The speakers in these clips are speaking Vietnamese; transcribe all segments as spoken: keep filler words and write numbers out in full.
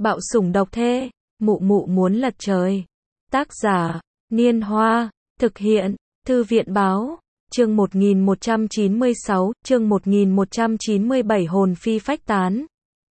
Bạo sủng độc thê, mụ mụ muốn lật trời. Tác giả, Niên Hoa, thực hiện, Thư viện báo, chương một nghìn một trăm chín mươi sáu, chương một nghìn một trăm chín mươi bảy hồn phi phách tán.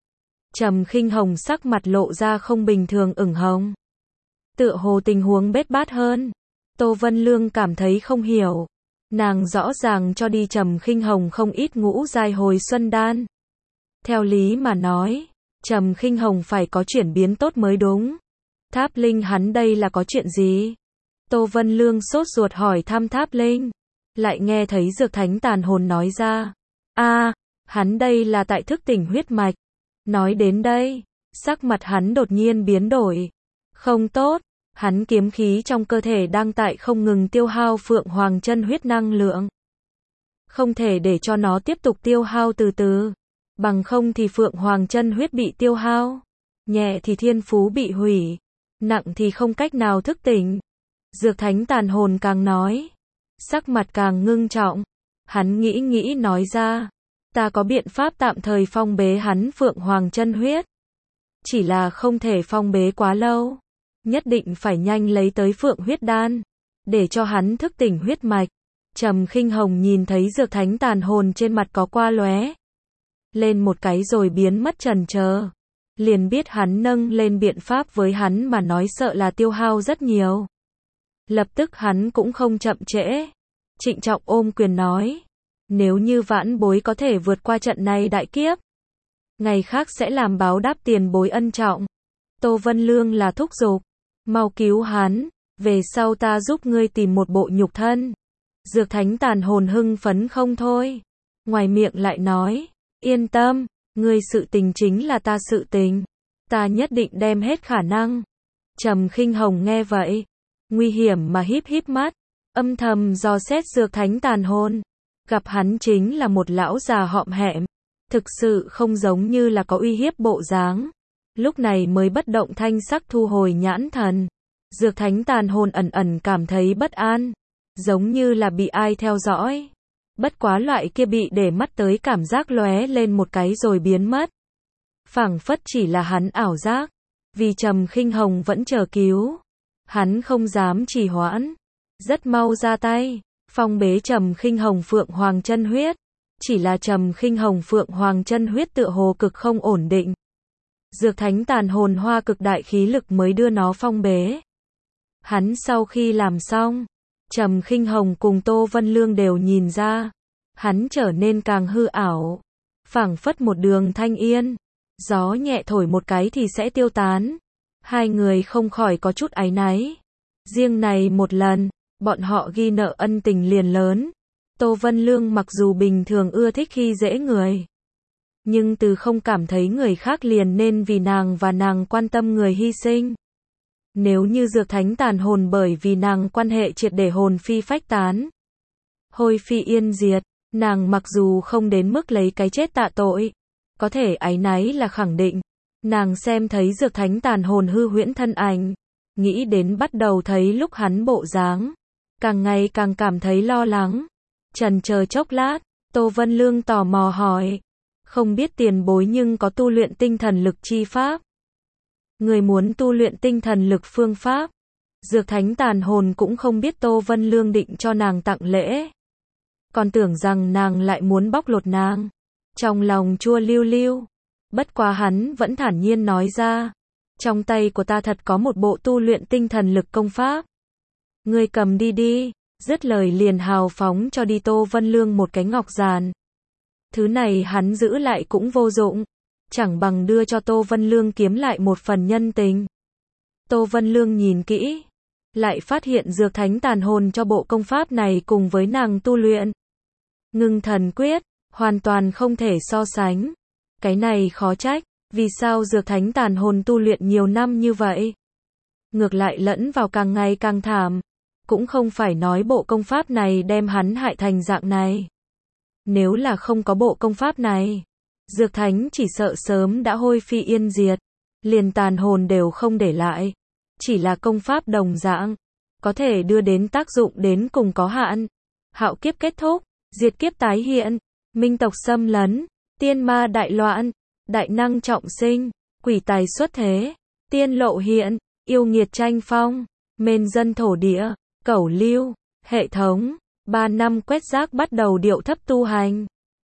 Trầm Khinh Hồng sắc mặt lộ ra không bình thường ửng hồng. Tựa hồ tình huống bết bát hơn. Tô Vân Lương cảm thấy không hiểu. Nàng rõ ràng cho đi Trầm Khinh Hồng không ít ngũ giai hồi xuân đan. Theo lý mà nói, Trầm Khinh Hồng phải có chuyển biến tốt mới đúng. Tháp Linh hắn đây là có chuyện gì? Tô Vân Lương sốt ruột hỏi thăm Tháp Linh. Lại nghe thấy Dược Thánh Tàn Hồn nói ra. a à, hắn đây là tại thức tỉnh huyết mạch. Nói đến đây, sắc mặt hắn đột nhiên biến đổi. Không tốt, hắn kiếm khí trong cơ thể đang tại không ngừng tiêu hao Phượng Hoàng chân huyết năng lượng. Không thể để cho nó tiếp tục tiêu hao từ từ. Bằng không thì Phượng Hoàng chân huyết bị tiêu hao. Nhẹ thì thiên phú bị hủy. Nặng thì không cách nào thức tỉnh. Dược Thánh Tàn Hồn càng nói. Sắc mặt càng ngưng trọng. Hắn nghĩ nghĩ nói ra. Ta có biện pháp tạm thời phong bế hắn Phượng Hoàng chân huyết. Chỉ là không thể phong bế quá lâu. Nhất định phải nhanh lấy tới Phượng huyết đan. Để cho hắn thức tỉnh huyết mạch. Trầm Khinh Hồng nhìn thấy Dược Thánh Tàn Hồn trên mặt có qua lóe lên một cái rồi biến mất chần chờ. Liền biết hắn nâng lên biện pháp với hắn mà nói sợ là tiêu hao rất nhiều. Lập tức hắn cũng không chậm trễ. Trịnh trọng ôm quyền nói. Nếu như vãn bối có thể vượt qua trận này đại kiếp. Ngày khác sẽ làm báo đáp tiền bối ân trọng. Tô Vân Lương là thúc giục. Mau cứu hắn. Về sau ta giúp ngươi tìm một bộ nhục thân. Dược Thánh Tàn Hồn hưng phấn không thôi. Ngoài miệng lại nói. Yên tâm, ngươi sự tình chính là ta sự tình. Ta nhất định đem hết khả năng. Trầm Khinh Hồng nghe vậy. Nguy hiểm mà híp híp mắt. Âm thầm dò xét Dược Thánh Tàn Hồn. Gặp hắn chính là một lão già hõm hẻm. Thực sự không giống như là có uy hiếp bộ dáng. Lúc này mới bất động thanh sắc thu hồi nhãn thần. Dược Thánh Tàn Hồn ẩn ẩn cảm thấy bất an. Giống như là bị ai theo dõi. Bất quá loại kia bị để mắt tới cảm giác lóe lên một cái rồi biến mất. Phảng phất chỉ là hắn ảo giác. Vì Trầm Khinh Hồng vẫn chờ cứu. Hắn không dám trì hoãn. Rất mau ra tay. Phong bế Trầm Khinh Hồng Phượng Hoàng chân huyết. Chỉ là Trầm Khinh Hồng Phượng Hoàng chân huyết tựa hồ cực không ổn định. Dược Thánh Tàn Hồn hoa cực đại khí lực mới đưa nó phong bế. Hắn sau khi làm xong. Trầm Khinh Hồng cùng Tô Vân Lương đều nhìn ra. Hắn trở nên càng hư ảo. Phảng phất một đường thanh yên. Gió nhẹ thổi một cái thì sẽ tiêu tán. Hai người không khỏi có chút áy náy. Riêng này một lần, bọn họ ghi nợ ân tình liền lớn. Tô Vân Lương mặc dù bình thường ưa thích khi dễ người. Nhưng từ không cảm thấy người khác liền nên vì nàng và nàng quan tâm người hy sinh. Nếu như Dược Thánh Tàn Hồn bởi vì nàng quan hệ triệt để hồn phi phách tán. Hôi phi yên diệt, nàng mặc dù không đến mức lấy cái chết tạ tội. Có thể áy náy là khẳng định. Nàng xem thấy Dược Thánh Tàn Hồn hư huyễn thân ảnh. Nghĩ đến bắt đầu thấy lúc hắn bộ dáng. Càng ngày càng cảm thấy lo lắng. Chần chờ chốc lát, Tô Vân Lương tò mò hỏi. Không biết tiền bối nhưng có tu luyện tinh thần lực chi pháp. Người muốn tu luyện tinh thần lực phương pháp. Dược Thánh Tàn Hồn cũng không biết Tô Vân Lương định cho nàng tặng lễ. Còn tưởng rằng nàng lại muốn bóc lột nàng. Trong lòng chua lưu lưu. Bất quá hắn vẫn thản nhiên nói ra. Trong tay của ta thật có một bộ tu luyện tinh thần lực công pháp. Ngươi cầm đi đi. Dứt lời liền hào phóng cho đi Tô Vân Lương một cái ngọc giàn. Thứ này hắn giữ lại cũng vô dụng. Chẳng bằng đưa cho Tô Vân Lương kiếm lại một phần nhân tình. Tô Vân Lương nhìn kỹ. Lại phát hiện Dược Thánh Tàn Hồn cho bộ công pháp này cùng với nàng tu luyện. Ngưng thần quyết, hoàn toàn không thể so sánh. Cái này khó trách, vì sao Dược Thánh Tàn Hồn tu luyện nhiều năm như vậy. Ngược lại lẫn vào càng ngày càng thảm. Cũng không phải nói bộ công pháp này đem hắn hại thành dạng này. Nếu là không có bộ công pháp này. Dược Thánh chỉ sợ sớm đã hôi phi yên diệt. Liền tàn hồn đều không để lại. Chỉ là công pháp đồng dạng. Có thể đưa đến tác dụng đến cùng có hạn. Hạo kiếp kết thúc. Diệt kiếp tái hiện. Minh tộc xâm lấn. Tiên ma đại loạn. Đại năng trọng sinh. quỷ tài xuất thế, tiên lộ hiện, yêu nghiệt tranh phong, mên dân thổ địa, cẩu lưu, hệ thống, ba năm quét rác bắt đầu điệu thấp tu hành.